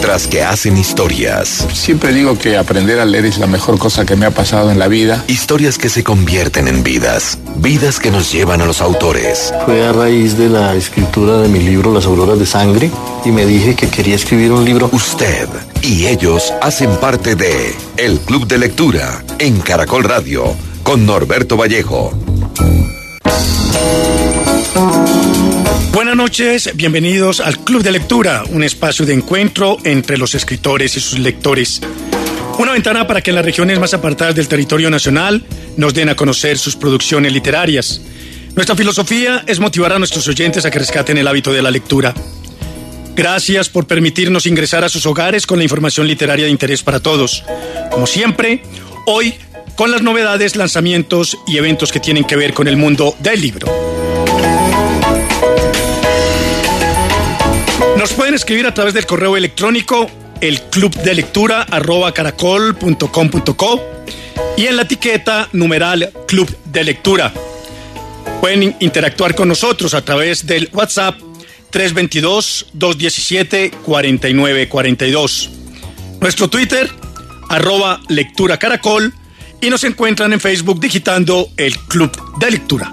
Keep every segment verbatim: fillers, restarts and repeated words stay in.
letras que hacen historias. Siempre digo que aprender a leer es la mejor cosa que me ha pasado en la vida. Historias que se convierten en vidas. Vidas que nos llevan a los autores. Fue a raíz de la escritura de mi libro Las Auroras de Sangre y me dije que quería escribir un libro. Usted y ellos hacen parte de El Club de Lectura en Caracol Radio con Norberto Vallejo. Buenas noches, bienvenidos al Club de Lectura, un espacio de encuentro entre los escritores y sus lectores. Una ventana para que en las regiones más apartadas del territorio nacional nos den a conocer sus producciones literarias. Nuestra filosofía es motivar a nuestros oyentes a que rescaten el hábito de la lectura. Gracias por permitirnos ingresar a sus hogares con la información literaria de interés para todos. Como siempre, hoy con las novedades, lanzamientos y eventos que tienen que ver con el mundo del libro. Nos pueden escribir a través del correo electrónico elclubdelectura arroba caracol punto com punto co y en la etiqueta numeral Club de Lectura. Pueden interactuar con nosotros a través del WhatsApp tres dos dos, dos uno siete, cuatro nueve cuatro dos. Nuestro Twitter, arroba lectura caracol, y nos encuentran en Facebook digitando el Club de Lectura.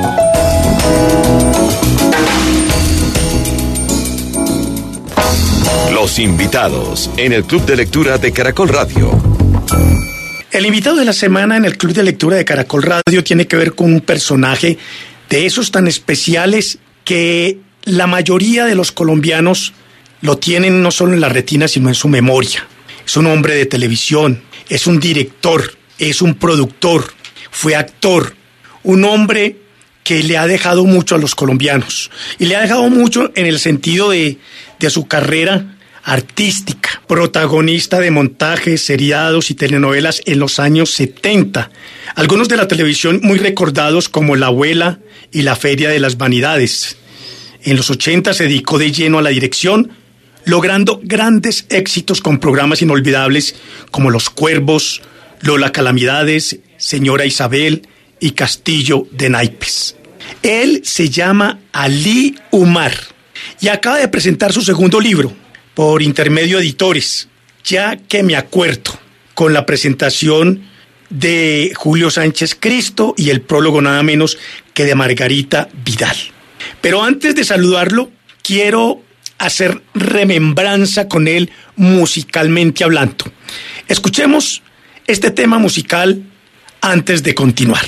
Los invitados en el Club de Lectura de Caracol Radio. El invitado de la semana en el Club de Lectura de Caracol Radio tiene que ver con un personaje de esos tan especiales que la mayoría de los colombianos lo tienen no solo en la retina, sino en su memoria. Es un hombre de televisión, es un director, es un productor, fue actor, un hombre que le ha dejado mucho a los colombianos. Y le ha dejado mucho en el sentido de, de su carrera artística. Protagonista de montajes, seriados y telenovelas en los años setenta. Algunos de la televisión muy recordados como La Abuela y La Feria de las Vanidades. En los ochenta se dedicó de lleno a la dirección, logrando grandes éxitos con programas inolvidables como Los Cuervos, Lola Calamidades, Señora Isabel y Castillo de Naipes. Él se llama Ali Umar y acaba de presentar su segundo libro por Intermedio Editores, Ya que me acuerdo, con la presentación de Julio Sánchez Cristo y el prólogo nada menos que de Margarita Vidal. Pero antes de saludarlo, quiero hacer remembranza con él musicalmente hablando. Escuchemos este tema musical antes de continuar.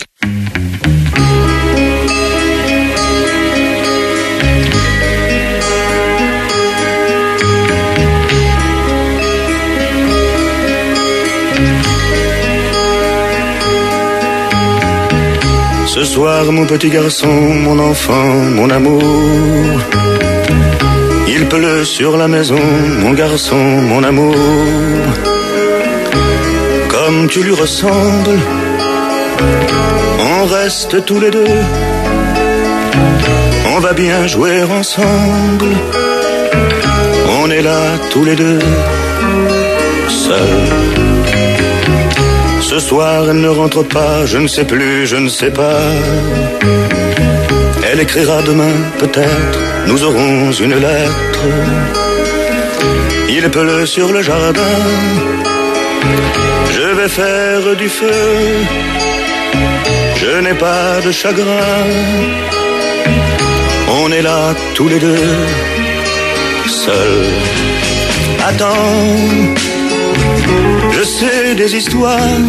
Ce soir, mon petit garçon, mon enfant, mon amour. Il pleut sur la maison, mon garçon, mon amour. Comme tu lui ressembles, on reste tous les deux. On va bien jouer ensemble. On est là tous les deux, seuls. Ce soir, elle ne rentre pas, je ne sais plus, je ne sais pas. Elle écrira demain, peut-être, nous aurons une lettre. Il pleut sur le jardin, je vais faire du feu. Je n'ai pas de chagrin. On est là tous les deux, seuls. Attends, je sais des histoires.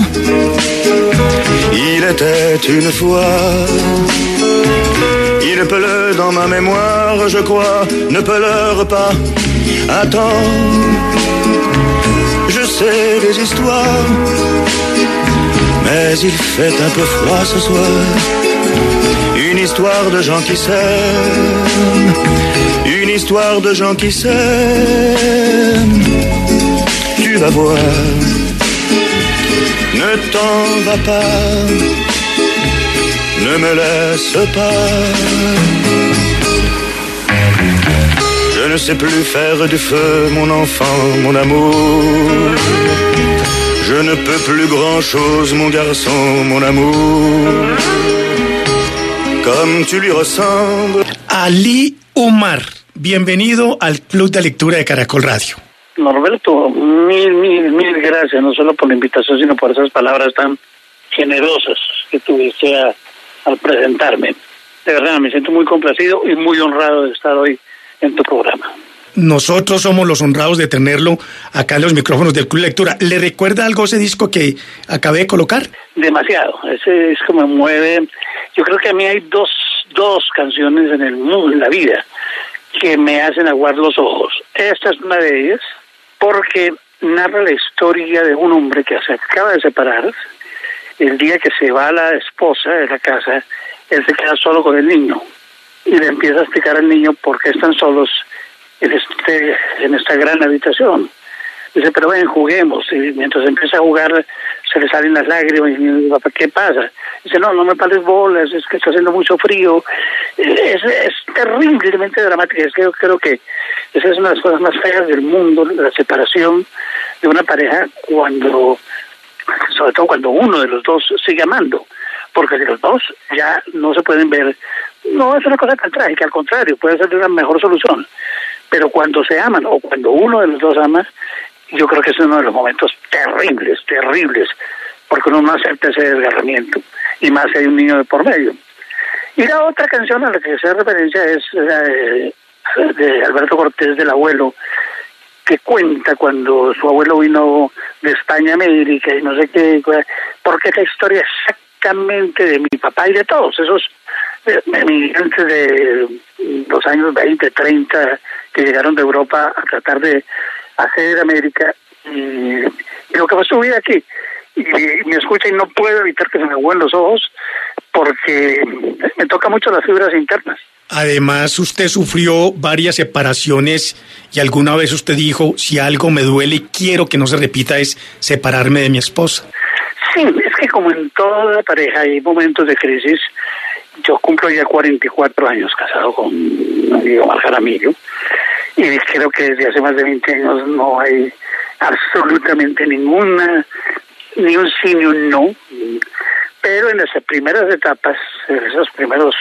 Il était une fois. Il pleut dans ma mémoire, je crois. Ne pleure pas. Attends, je sais des histoires. Mais il fait un peu froid ce soir. Une histoire de gens qui s'aiment. Une histoire de gens qui s'aiment. Tu vas voir. Ne t'en va pas, ne me laisse pas. Je ne sais plus faire du feu, mon enfant, mon amour. Je ne peux plus grand-chose, mon garçon, mon amour. Comme tu lui ressembles. Ali Umar, bienvenido al Club de Lectura de Caracol Radio. Norberto, mil, mil, mil gracias, no solo por la invitación, sino por esas palabras tan generosas que tuviste a, al presentarme. De verdad, me siento muy complacido y muy honrado de estar hoy en tu programa. Nosotros somos los honrados de tenerlo acá en los micrófonos del Club de Lectura. ¿Le recuerda algo ese disco que acabé de colocar? Demasiado, ese disco me mueve. Yo creo que a mí hay dos, dos canciones en el mundo, en la vida, que me hacen aguar los ojos. Esta es una de ellas, porque narra la historia de un hombre que se acaba de separar. El día que se va la esposa de la casa, él se queda solo con el niño y le empieza a explicar al niño por qué están solos en este en esta gran habitación. Dice, pero ven, juguemos. Y mientras empieza a jugar, se le salen las lágrimas. Y mi papá, ¿qué pasa? Dice, no, no me pares bolas, es que está haciendo mucho frío. Es, es terriblemente dramática. Es que yo creo que esa es una de las cosas más feas del mundo, la separación de una pareja, cuando, sobre todo cuando uno de los dos sigue amando. Porque si los dos ya no se pueden ver, no es una cosa tan trágica, al contrario, puede ser una mejor solución. Pero cuando se aman, o cuando uno de los dos ama, yo creo que es uno de los momentos terribles, terribles, porque uno no acepta ese desgarramiento, y más si hay un niño de por medio. Y la otra canción a la que se hace referencia es la de, de Alberto Cortés, del abuelo, que cuenta cuando su abuelo vino de España a América y no sé qué, porque es la historia exactamente de mi papá y de todos esos emigrantes de los años veinte, treinta, que llegaron de Europa a tratar de hacer América, y, y lo que fue su vida aquí. Y, y me escucha y no puedo evitar que se me agujen los ojos, porque me toca mucho las fibras internas. Además, usted sufrió varias separaciones y alguna vez usted dijo, si algo me duele y quiero que no se repita, es separarme de mi esposa. Sí, es que como en toda pareja hay momentos de crisis. Yo cumplo ya cuarenta y cuatro años casado con mi amigo Mar Jaramillo, y creo que desde hace más de veinte años no hay absolutamente ninguna, ni un sí ni un no. Pero en esas primeras etapas, en esos primeros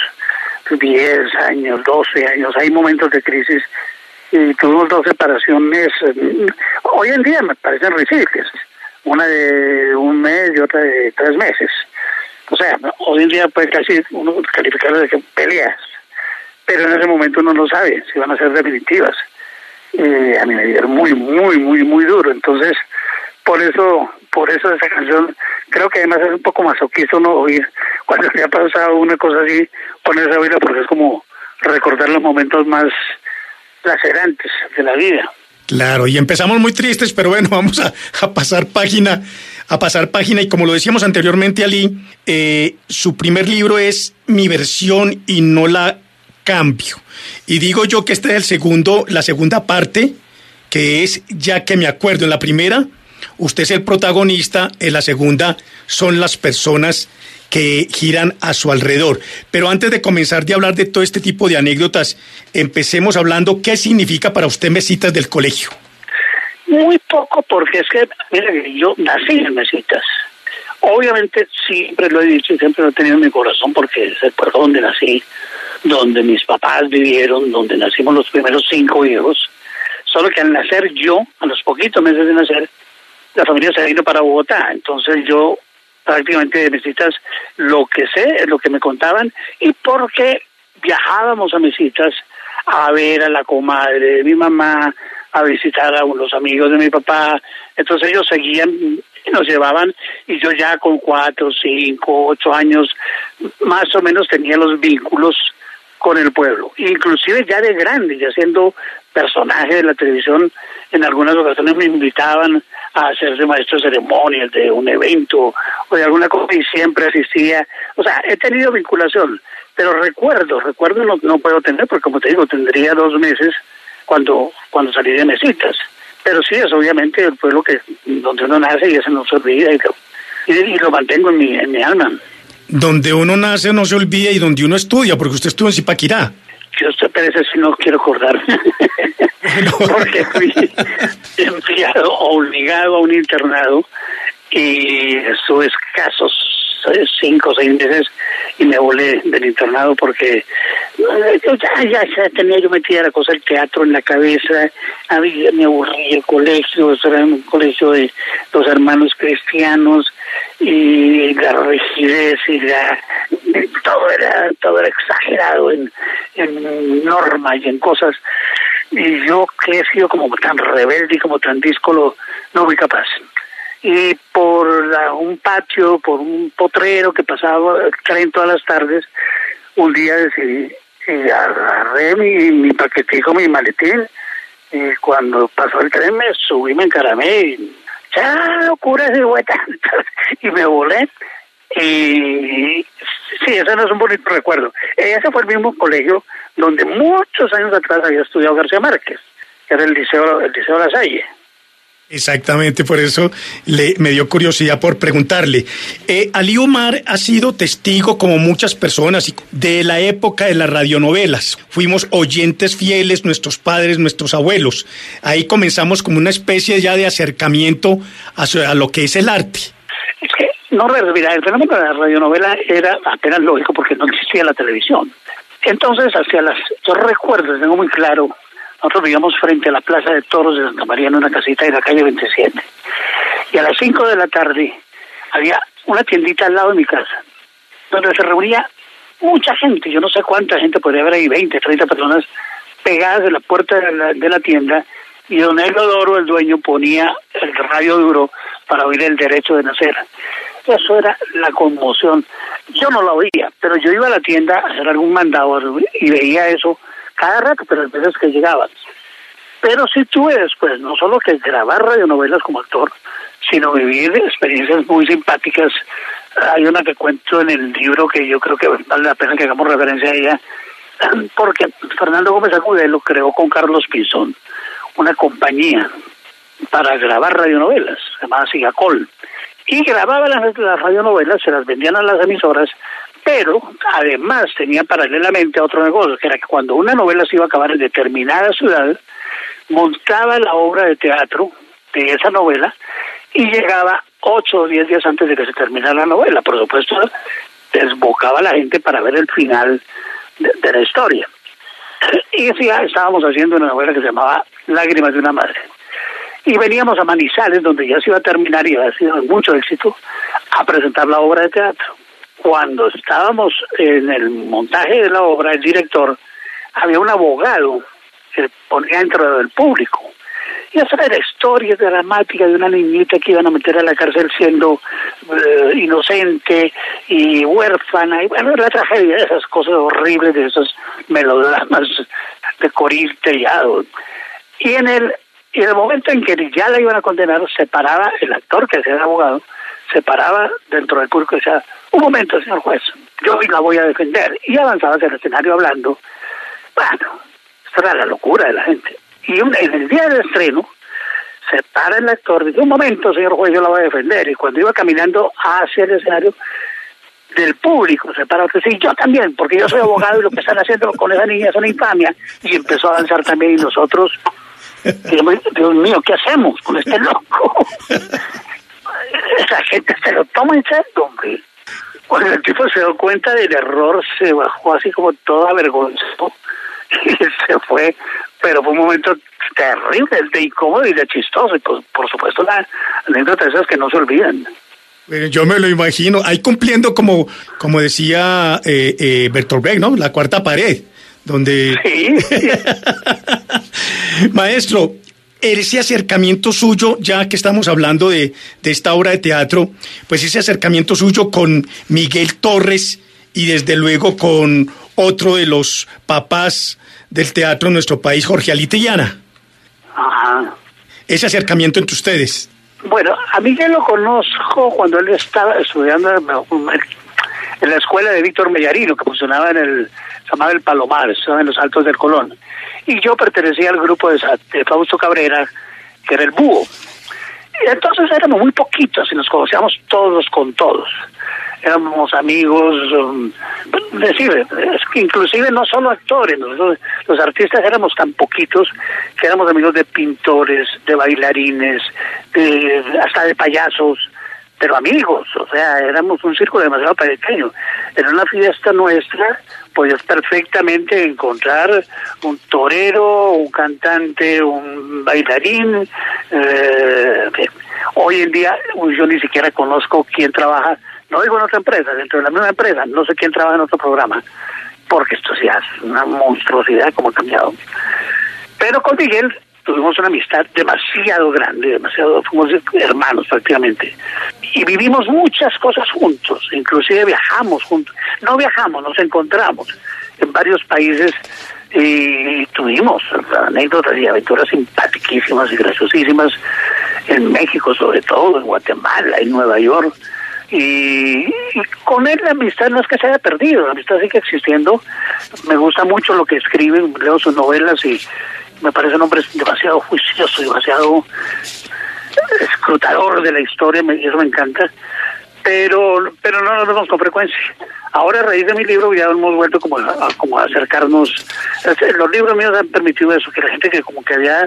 diez años, doce años, hay momentos de crisis, y tuvimos dos separaciones, hoy en día me parecen risibles, una de un mes y otra de tres meses. O sea, hoy en día puede casi uno calificarlo de que peleas, pero en ese momento uno no sabe si van a ser definitivas. Eh, a mí me dieron muy, muy, muy, muy duro. Entonces, por eso, por eso esa canción, creo que además es un poco masoquista uno oír, cuando le ha pasado una cosa así, ponerse a oírla, porque es como recordar los momentos más lacerantes de la vida. Claro, y empezamos muy tristes, pero bueno, vamos a, a pasar página, a pasar página, y como lo decíamos anteriormente, Ali, eh, su primer libro es Mi versión y no la cambio. Y digo yo que este es el segundo, la segunda parte, que es Ya que me acuerdo. En la primera, usted es el protagonista, en la segunda son las personas que giran a su alrededor. Pero antes de comenzar de hablar de todo este tipo de anécdotas, empecemos hablando qué significa para usted Mesitas del colegio. Muy poco, porque es que, mira, yo nací en Mesitas. Obviamente siempre lo he dicho y siempre lo he tenido en mi corazón, porque es el pueblo donde nací, donde mis papás vivieron, donde nacimos los primeros cinco hijos. Solo que al nacer yo, a los poquitos meses de nacer, la familia se vino para Bogotá. Entonces yo prácticamente de Mesitas lo que sé es lo que me contaban, y porque viajábamos a Mesitas a ver a la comadre de mi mamá, a visitar a unos amigos de mi papá. Entonces ellos seguían y nos llevaban, y yo ya con cuatro, cinco, ocho años más o menos tenía los vínculos con el pueblo, inclusive ya de grande, ya siendo personaje de la televisión. En algunas ocasiones me invitaban a hacer de maestro de ceremonias de un evento o de alguna cosa, y siempre asistía. O sea, he tenido vinculación, pero recuerdo, recuerdo no, no puedo tener, porque como te digo, tendría dos meses cuando cuando salí de Mesitas. Pero sí, es obviamente el pueblo que donde uno nace, y eso no se olvida, y lo, y, y lo mantengo en mi, en mi alma. Donde uno nace no se olvida, y donde uno estudia, porque usted estuvo en Zipaquirá. Yo estoy pereza si no quiero acordarme. Porque fui enviado, obligado a un internado y estuve escasos cinco o seis meses y me volé del internado porque ya, ya, ya tenía yo metida la cosa del teatro en la cabeza, había, me aburrí el colegio, eso era un colegio de los hermanos cristianos y la rigidez y la, todo era todo era exagerado en, en normas y en cosas, y yo que he sido como tan rebelde y como tan díscolo, no fui capaz. Y por la, un patio, por un potrero que pasaba el tren todas las tardes, un día decidí, y agarré mi, mi paquetico, mi maletín, y cuando pasó el tren me subí, me encaramé, y chao, cura de vuelta, y me volé. Y sí, ese no es un bonito recuerdo. Ese fue el mismo colegio donde muchos años atrás había estudiado García Márquez, que era el Liceo, el Liceo La Salle. Exactamente, por eso le, me dio curiosidad por preguntarle. Eh, Ali Omar ha sido testigo, como muchas personas, de la época de las radionovelas. Fuimos oyentes fieles, nuestros padres, nuestros abuelos. Ahí comenzamos como una especie ya de acercamiento a, su, a lo que es el arte. Es que, no, mira, el fenómeno de la radionovela era apenas lógico porque no existía la televisión. Entonces, hacia las, yo recuerdo, tengo muy claro, nosotros vivíamos frente a la Plaza de Toros de Santa María en una casita de la calle veintisiete. Y a las cinco de la tarde había una tiendita al lado de mi casa, donde se reunía mucha gente, yo no sé cuánta gente, podría haber ahí veinte, treinta personas pegadas de la puerta de la, de la tienda, y don Elodoro, el dueño, ponía el radio duro para oír El Derecho de Nacer. Eso era la conmoción. Yo no la oía, pero yo iba a la tienda a hacer algún mandado y veía eso cada rato, pero las veces que llegaban. Pero sí tuve después, no solo que grabar radionovelas como actor, sino vivir experiencias muy simpáticas. Hay una que cuento en el libro que yo creo que vale la pena que hagamos referencia a ella, porque Fernando Gómez Agudelo creó con Carlos Pinzón una compañía para grabar radionovelas, llamada Sigacol, y grababa las, las radionovelas, se las vendían a las emisoras, pero además tenía paralelamente otro negocio, que era que cuando una novela se iba a acabar en determinada ciudad, montaba la obra de teatro de esa novela y llegaba ocho o diez días antes de que se terminara la novela. Por supuesto, desbocaba a la gente para ver el final de, de la historia. Y ya estábamos haciendo una novela que se llamaba Lágrimas de una madre. Y veníamos a Manizales, donde ya se iba a terminar y había sido mucho éxito, a presentar la obra de teatro. Cuando estábamos en el montaje de la obra, el director, había un abogado que ponía dentro del público. Y esa era la historia dramática de una niñita que iban a meter a la cárcel siendo eh, inocente y huérfana. Y bueno, la tragedia de esas cosas horribles, de esos melodramas de Coril Tellado. Y en el, y en el momento en que ya la iban a condenar, se paraba el actor, que era el abogado, se paraba dentro del público y decía: un momento, señor juez, yo hoy la voy a defender. Y avanzaba hacia el escenario hablando. Bueno, esta era la locura de la gente. Y un, en el día del estreno, se para el actor, dice: un momento, señor juez, yo la voy a defender. Y cuando iba caminando hacia el escenario, del público se para otro, sí, yo también, porque yo soy abogado y lo que están haciendo con esa niña es una infamia. Y empezó a avanzar también, y nosotros, Dios, Dios mío, ¿qué hacemos con este loco? Esa gente se lo toma en serio, hombre. Cuando el tipo se dio cuenta del error, se bajó así como todo avergonzado y se fue, pero fue un momento terrible, de incómodo y de chistoso, y por, por supuesto la anécdota de esas que no se olvidan. Bueno, yo me lo imagino, ahí cumpliendo como, como decía eh, eh, Bertolt Brecht, ¿no? La cuarta pared, donde... Sí, sí. Maestro, ese acercamiento suyo, ya que estamos hablando de, de esta obra de teatro, pues ese acercamiento suyo con Miguel Torres y desde luego con otro de los papás del teatro en nuestro país, Jorge Ali Tellana. Ajá. Ese acercamiento entre ustedes. Bueno, a Miguel lo conozco cuando él estaba estudiando en la escuela de Víctor Mellarino, que funcionaba en el, se llamaba el Palomar, estaba en los Altos del Colón. Y yo pertenecía al grupo de, de Fausto Cabrera, que era el Búho. Y entonces éramos muy poquitos y nos conocíamos todos con todos. Éramos amigos, um, decir, es que inclusive no solo actores, nosotros los artistas éramos tan poquitos que éramos amigos de pintores, de bailarines, de, hasta de payasos, pero amigos, o sea, éramos un círculo demasiado pequeño. En una fiesta nuestra podías perfectamente encontrar un torero, un cantante, un bailarín. Eh, hoy en día yo ni siquiera conozco quién trabaja, no digo en otra empresa, dentro de la misma empresa, no sé quién trabaja en otro programa, porque esto sí es una monstruosidad como ha cambiado. Pero con Miguel tuvimos una amistad demasiado grande, demasiado, fuimos hermanos prácticamente. Y vivimos muchas cosas juntos, inclusive viajamos juntos. No viajamos, nos encontramos en varios países y tuvimos anécdotas y aventuras simpaticísimas y graciosísimas en México, sobre todo, en Guatemala, en Nueva York. Y, y con él la amistad no es que se haya perdido, la amistad sigue existiendo. Me gusta mucho lo que escribe, leo sus novelas y me parece un hombre demasiado juicioso, demasiado escrutador de la historia, y eso me encanta, pero pero no nos vemos con frecuencia. Ahora, a raíz de mi libro, ya hemos vuelto como a, como a acercarnos. Los libros míos han permitido eso, que la gente que como que había,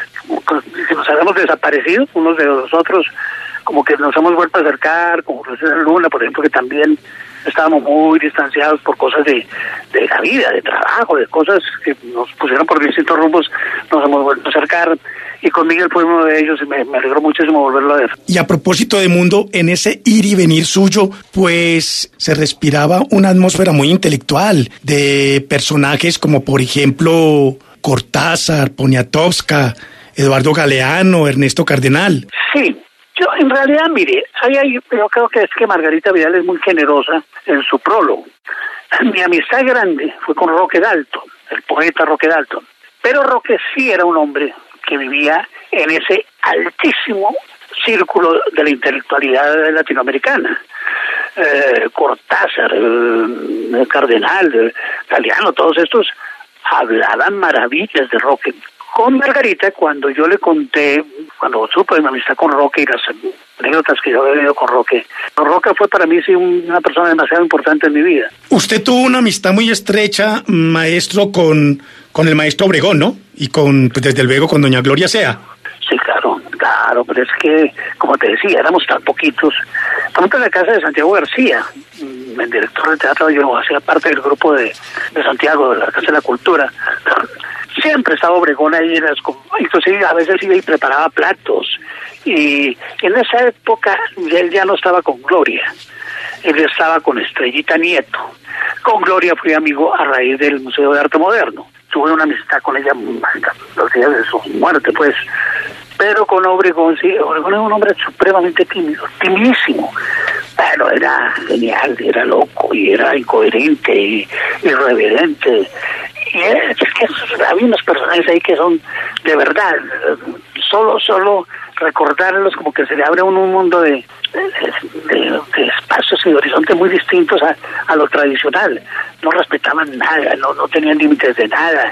que nos habíamos desaparecido unos de los otros, como que nos hemos vuelto a acercar, como Rosetta Luna, por ejemplo, que también estábamos muy distanciados por cosas de, de la vida, de trabajo, de cosas que nos pusieron por distintos rumbos, nos hemos vuelto a acercar, y con Miguel fue uno de ellos y me, me alegró muchísimo volverlo a ver. Y a propósito de Mundo, en ese ir y venir suyo, pues se respiraba una atmósfera muy intelectual, de personajes como por ejemplo Cortázar, Poniatowska, Eduardo Galeano, Ernesto Cardenal. Sí. Yo, en realidad, mire, hay, hay, yo creo que es que Margarita Vidal es muy generosa en su prólogo. Mi amistad grande fue con Roque Dalton, el poeta Roque Dalton. Pero Roque sí era un hombre que vivía en ese altísimo círculo de la intelectualidad latinoamericana. Eh, Cortázar, el, el Cardenal, el Galeano, todos estos hablaban maravillas de Roque. Con Margarita, cuando yo le conté, cuando supe de mi amistad con Roque y las anécdotas que yo había vivido con Roque, Roque fue para mí sí una persona demasiado importante en mi vida. Usted tuvo una amistad muy estrecha, maestro, con, con el maestro Obregón, ¿no? Y con, pues, desde luego, con doña Gloria Sea. Sí, claro, claro, pero es que, como te decía, éramos tan poquitos. Estamos en la casa de Santiago García, el director de teatro, yo hacía parte del grupo de, de Santiago, de la Casa de la Cultura. Siempre estaba Obregón ahí, en las, inclusive a veces iba y preparaba platos. Y en esa época él ya no estaba con Gloria, él estaba con Estrellita Nieto. Con Gloria fui amigo a raíz del Museo de Arte Moderno. Tuve una amistad con ella los días de su muerte, pues. Pero con Obregón, sí, Obregón era un hombre supremamente tímido, timidísimo. Pero era genial, era loco, y era incoherente, y irreverente. Y es que hay unos personajes ahí que son de verdad, solo solo recordarlos como que se le abre un, un mundo de, de, de, de espacios y de horizontes muy distintos a, a lo tradicional. No respetaban nada, no, no tenían límites de nada.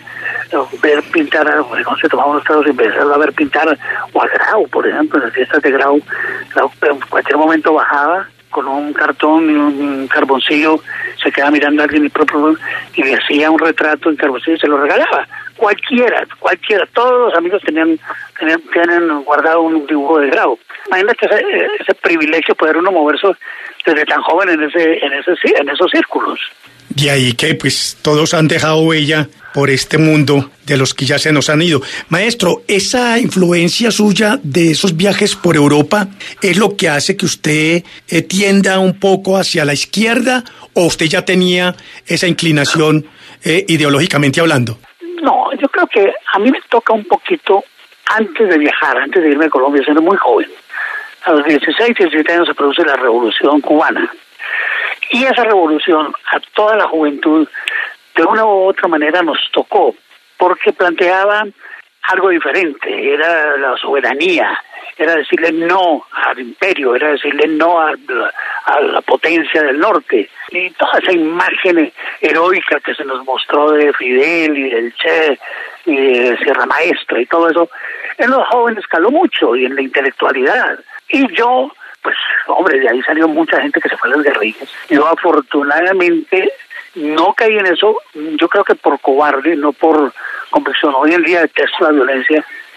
Ver pintar a Obregón, se tomaban los trados y empezaron a ver pintar, o a Grau, por ejemplo, en las fiestas de Grau, Grau en cualquier momento bajaba con un cartón y un carboncillo, se quedaba mirando a alguien y, propio, y le hacía un retrato en carboncillo y se lo regalaba. Cualquiera, cualquiera, todos los amigos tenían, tenían, tenían guardado un dibujo de Grau. Imagínate ese, ese privilegio, poder uno moverse desde tan joven en ese, en ese, en esos círculos. De ahí que pues todos han dejado huella por este mundo de los que ya se nos han ido. Maestro, esa influencia suya de esos viajes por Europa es lo que hace que usted eh, tienda un poco hacia la izquierda, o usted ya tenía esa inclinación eh, ideológicamente hablando. No, yo creo que a mí me toca un poquito antes de viajar, antes de irme a Colombia, siendo muy joven. A los dieciséis, diecisiete años se produce la Revolución Cubana. Y esa revolución a toda la juventud de una u otra manera nos tocó, porque planteaba algo diferente, era la soberanía, era decirle no al imperio, era decirle no a, a la potencia del norte. Y toda esa imagen heroica que se nos mostró de Fidel y del Che y de Sierra Maestra y todo eso, en los jóvenes caló mucho y en la intelectualidad. Y yo, pues, hombre, de ahí salió mucha gente que se fue a las guerrillas. Yo afortunadamente no caí en eso, yo creo que por cobarde, no por convicción. Hoy en día detesto la violencia,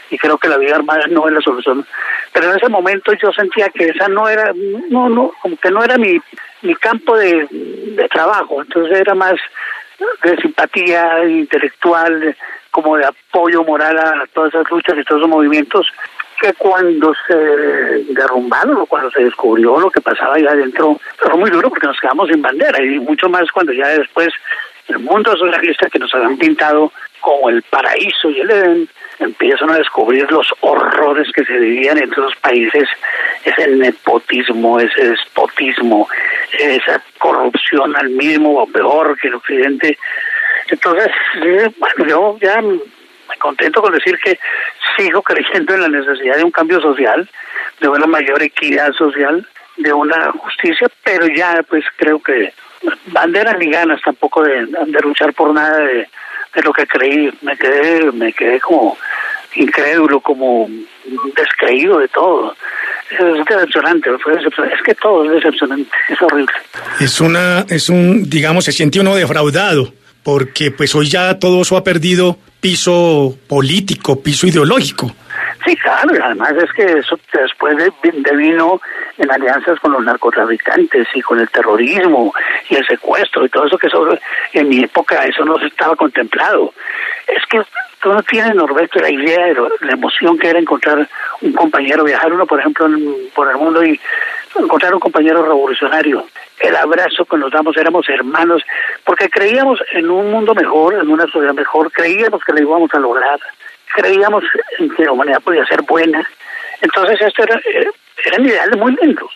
y creo que la vida armada no es la solución. Pero en ese momento yo sentía que esa no era, no, no, como que no era mi, mi campo de, de trabajo, entonces era más de simpatía intelectual, como de apoyo moral a todas esas luchas y todos esos movimientos, que cuando se derrumbaron o cuando se descubrió lo que pasaba allá adentro, fue muy duro porque nos quedamos sin bandera, y mucho más cuando ya después el mundo socialista que nos habían pintado como el paraíso y el Edén, empiezan a descubrir los horrores que se vivían en esos países, ese nepotismo, ese despotismo, esa corrupción al mismo o peor que el Occidente. Entonces, bueno, yo ya me contento con decir que sigo creyendo en la necesidad de un cambio social, de una mayor equidad social, de una justicia, pero ya pues creo que banderas ni ganas tampoco de, de luchar por nada de, de lo que creí. Me quedé, me quedé como incrédulo, como descreído de todo. Es decepcionante, fue decepcionante. Es que todo es decepcionante, es horrible. Es una, es un, digamos, se siente uno defraudado, porque pues hoy ya todo eso ha perdido piso político, piso ideológico. Sí, claro, y además es que eso después de, de vino en alianzas con los narcotraficantes y con el terrorismo y el secuestro y todo eso que sobre, en mi época eso no se estaba contemplado. Es que tú no tienes, Norberto, la idea de lo, la emoción que era encontrar un compañero, viajar uno, por ejemplo, en, por el mundo y encontrar un compañero revolucionario. El abrazo que nos damos, éramos hermanos, porque creíamos en un mundo mejor, en una sociedad mejor, creíamos que lo íbamos a lograr, creíamos en que la humanidad podía ser buena. Entonces esto era, eran ideales muy lindos.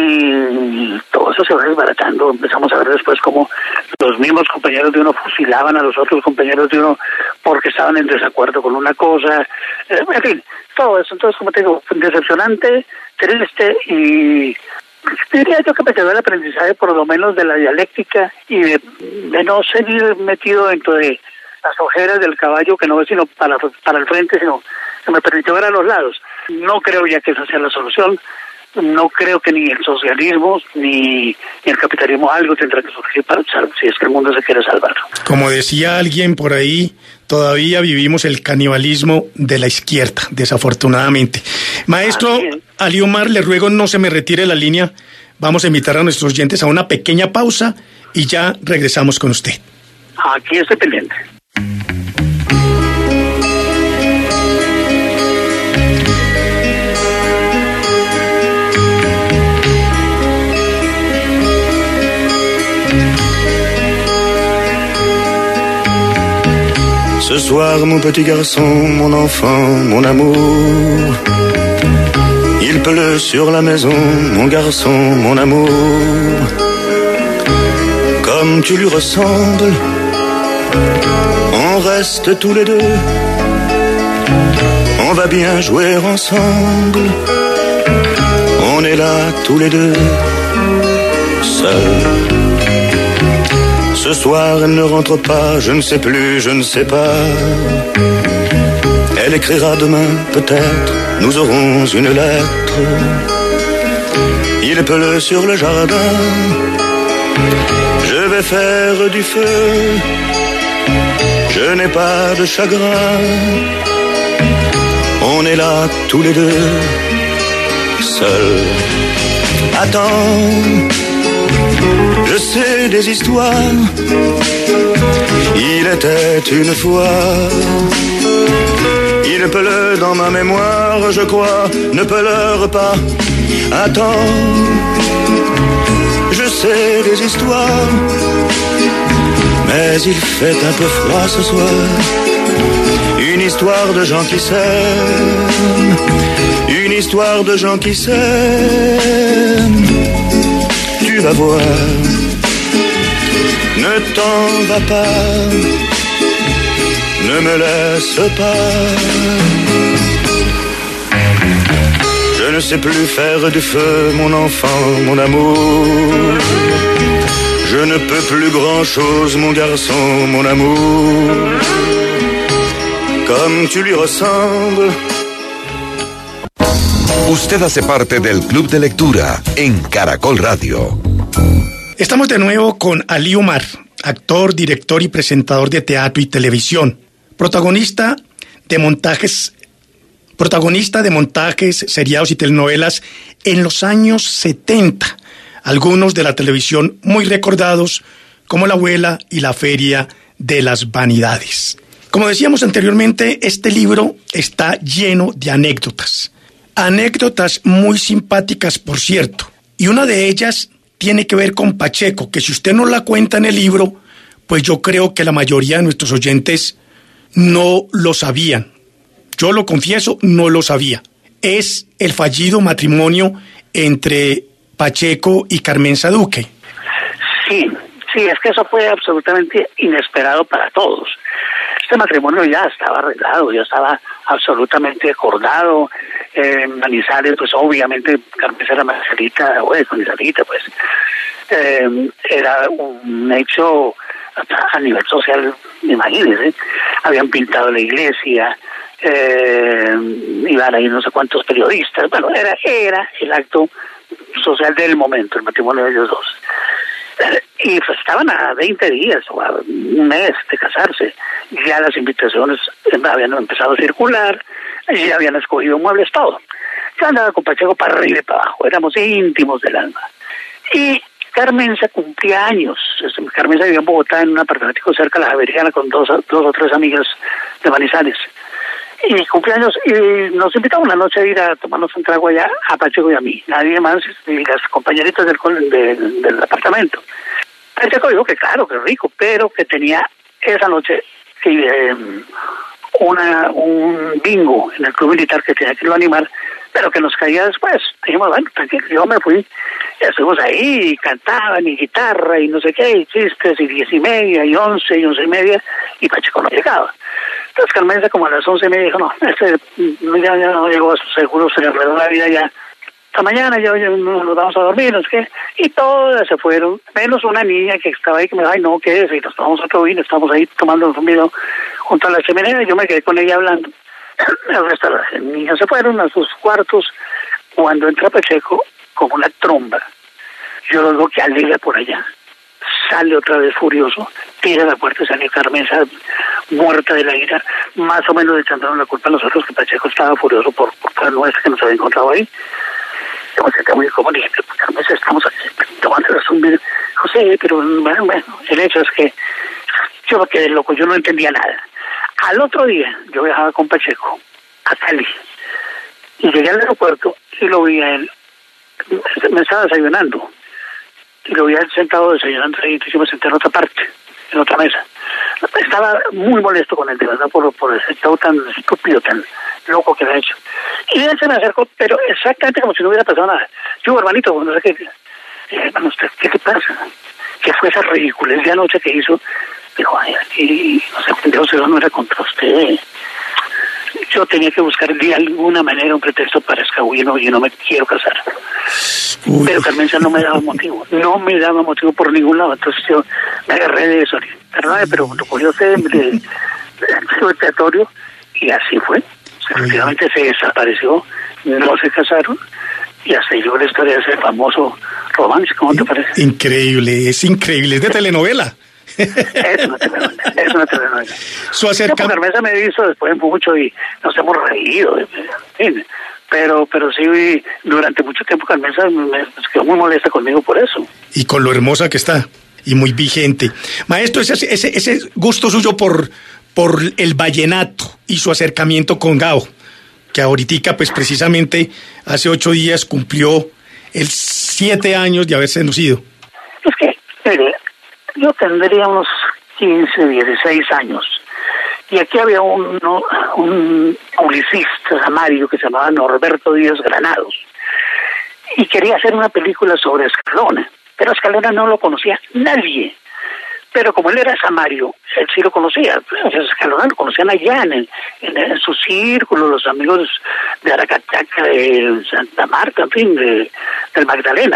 Y todo eso se va desbaratando. Empezamos a ver después cómo los mismos compañeros de uno fusilaban a los otros compañeros de uno porque estaban en desacuerdo con una cosa. En fin, todo eso. Entonces, como te digo, decepcionante, triste, y diría yo que me quedó el aprendizaje por lo menos de la dialéctica y de, de no seguir metido dentro de las ojeras del caballo, que no es sino para, para el frente, sino que me permitió ver a los lados. No creo ya que esa sea la solución. No creo que ni el socialismo ni, ni el capitalismo algo tendrá que surgir para salvar, si es que el mundo se quiere salvar. Como decía alguien por ahí, todavía vivimos el canibalismo de la izquierda, desafortunadamente. Maestro Ali Omar, le ruego no se me retire la línea. Vamos a invitar a nuestros oyentes a una pequeña pausa y ya regresamos con usted. Aquí estoy pendiente. Ce soir, mon petit garçon, mon enfant, mon amour, il pleut sur la maison, mon garçon, mon amour. Comme tu lui ressembles, on reste tous les deux, on va bien jouer ensemble, on est là tous les deux, seuls. Ce soir, elle ne rentre pas, je ne sais plus, je ne sais pas. Elle écrira demain, peut-être, nous aurons une lettre. Il pleut sur le jardin, je vais faire du feu. Je n'ai pas de chagrin, on est là tous les deux, seuls. Attends, je sais des histoires. Il était une fois. Il pleut dans ma mémoire, je crois. Ne pleure pas. Attends, je sais des histoires. Mais il fait un peu froid ce soir. Une histoire de gens qui s'aiment. Une histoire de gens qui s'aiment. Tu vas voir, ne t'en vas pas, ne me laisse pas. Je ne sais plus faire du feu, mon enfant, mon amour. Je ne peux plus grand-chose, mon garçon, mon amour. Comme tu lui ressembles. Usted hace parte del Club de Lectura en Caracol Radio. Estamos de nuevo con Ali Omar, actor, director y presentador de teatro y televisión, protagonista de montajes protagonista de montajes, seriados y telenovelas en los años setenta, algunos de la televisión muy recordados como La Abuela y La Feria de las Vanidades. Como decíamos anteriormente, este libro está lleno de anécdotas. Anécdotas muy simpáticas, por cierto. Y una de ellas tiene que ver con Pacheco, que si usted no la cuenta en el libro, pues yo creo que la mayoría de nuestros oyentes no lo sabían. Yo lo confieso, no lo sabía. Es el fallido matrimonio entre Pacheco y Carmenza Duque. Sí, sí, es que eso fue absolutamente inesperado para todos. Este matrimonio ya estaba arreglado, ya estaba absolutamente acordado. Eh, Manizales, pues obviamente Carmenza era Marcelita, bueno, Manizalita, pues eh, era un hecho a nivel social, imagínense. Habían pintado la iglesia, eh, iban ahí no sé cuántos periodistas. Bueno, era, era el acto social del momento, el matrimonio de ellos dos. Y pues estaban a veinte días o a un mes de casarse. Ya las invitaciones habían empezado a circular, ya habían escogido muebles, todo. Yo andaba con Pacheco para arriba y para abajo, éramos íntimos del alma. Y Carmenza cumplía años. Carmenza vivía en Bogotá en un apartamento cerca de la Javeriana con dos, dos o tres amigas de Manizales. Y cumpleaños, y nos invitaron una noche a ir a tomarnos un trago allá a Pacheco y a mí, nadie más, y las compañeritas del, del, del apartamento. Pacheco dijo que claro, que rico, pero que tenía esa noche eh, una un bingo en el club militar que tenía que irlo a animar, pero que nos caía después. Dijimos, bueno, tranquilo, yo me fui, y estuvimos ahí, y cantaban, y guitarra, y no sé qué, y chistes, y diez y media, y once, y once y media, y Pacheco no llegaba. Entonces Carmenza como a las once y media dijo, no, este ya, ya no llegó, seguro se le enredó la vida ya. Hasta mañana ya, ya nos vamos a dormir, no sé qué. Y todas se fueron, menos una niña que estaba ahí que me dijo, ay no, ¿qué es? Y nos tomamos otro vino, estábamos ahí tomando un vino junto a la chimenea y yo me quedé con ella hablando. El resto de las niñas se fueron a sus cuartos. Cuando entra Pacheco, como una tromba, yo lo veo que alega por allá. Sale otra vez furioso, tira la puerta y sale Carmenza muerta de la ira, más o menos echándonos la culpa a nosotros, que Pacheco estaba furioso por por la nuestra que nos había encontrado ahí. Yo me senté muy incómodo y dije, Carmenza, estamos aquí tomando un vino. José, pero bueno, bueno, el hecho es que yo me quedé loco, yo no entendía nada. Al otro día, yo viajaba con Pacheco a Cali y llegué al aeropuerto y lo vi a él, me estaba desayunando. Y lo vi sentado desayunando ahí, entonces yo me senté en otra parte, en otra mesa. Estaba muy molesto con él, de verdad, por, por ese estado tan estúpido, tan loco que me ha hecho. Y él se me acercó, pero exactamente como si no hubiera pasado nada. Yo, hermanito, no sé qué, eh, hermano, ¿qué te pasa? ¿Qué fue esa ridiculez de anoche que hizo? Dijo, ay, aquí, no sé, pendejo, eso no era contra usted. Yo tenía que buscar de alguna manera un pretexto para escabullirme y no me quiero casar. Uy. Pero Carmenza no me daba motivo, no me daba motivo por ningún lado. Entonces yo me agarré de eso. Perdóname, pero lo cogió usted de expiatorio y así fue. Efectivamente se desapareció, no se casaron y hasta yo la historia de ese famoso romance. ¿Cómo te parece? Increíble, es increíble, es de telenovela. Es una telenovela, es una telenovela. Su acercamiento. Carmenza me hizo después mucho y nos hemos reído. ¿Sí? Pero pero sí, durante mucho tiempo Carmenza me quedó muy molesta conmigo por eso. Y con lo hermosa que está, y muy vigente. Maestro, ese, ese, ese gusto suyo por, por el vallenato y su acercamiento con Gao, que ahorita, pues precisamente hace ocho días cumplió el siete años de haberse conocido. Es que, mire, yo tendría unos quince, dieciséis años. Y aquí había un, no, un publicista amarillo que se llamaba Norberto Díaz Granados. Y quería hacer una película sobre Escalona. Pero Escalona no lo conocía nadie. Pero como él era samario, él sí lo conocía. Escalona lo conocían allá en, el, en, en su círculo, los amigos de Aracataca, de Santa Marta, en fin, de, del Magdalena.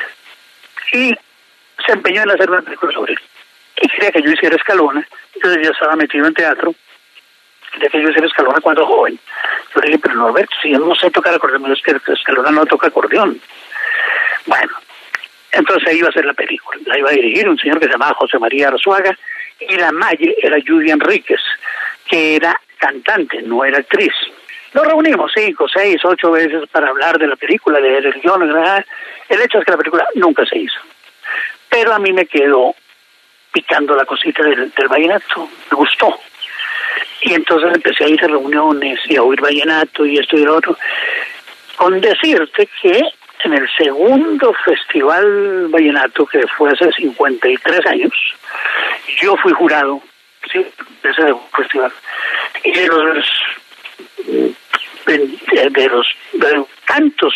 Y se empeñó en hacer una película sobre él. Y quería que yo hiciera Escalona. Yo ya estaba metido en teatro. Quería que yo hiciera Escalona cuando joven. Yo le dije, pero Norberto, si yo no sé tocar acordeón, es que Escalona no toca acordeón. Bueno, entonces ahí iba a hacer la película. La iba a dirigir un señor que se llamaba José María Arzuaga, y la Maye era Judy Enríquez, que era cantante, no era actriz. Nos reunimos cinco, seis, ocho veces para hablar de la película, leer el guión. El hecho es que la película nunca se hizo. Pero a mí me quedó picando la cosita del, del vallenato, me gustó. Y entonces empecé a ir a reuniones y a oír vallenato y esto y lo otro. Con decirte que en el segundo festival vallenato, que fue hace cincuenta y tres años, yo fui jurado, sí, de ese festival. Y de los de, de los de tantos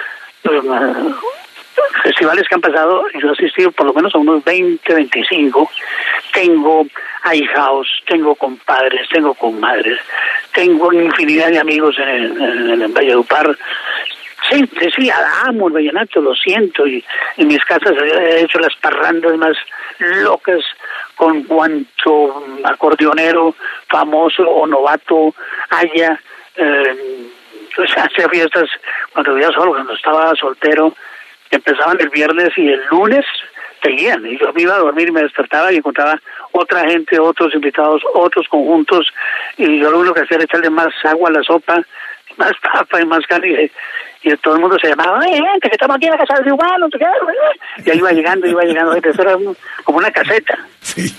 uh, festivales que han pasado, yo he asistido por lo menos a unos veinte, veinticinco. Tengo ahijados, tengo compadres, tengo comadres, tengo infinidad de amigos en el, en el Valledupar. Sí, sí, amo el vallenato, lo siento, y en mis casas he hecho las parrandas más locas con cuanto acordeonero famoso o novato haya. Eh, o sea, hacía fiestas cuando vivía solo, cuando estaba soltero, empezaban el viernes y el lunes seguían, y yo me iba a dormir y me despertaba y encontraba otra gente, otros invitados, otros conjuntos, y yo lo único que hacía era echarle más agua a la sopa, más papa y más carne, y, y todo el mundo se llamaba, ¡eh, gente, que estamos aquí en la casa de Humano! Y ahí iba llegando, iba llegando, eso era como una caseta. Sí.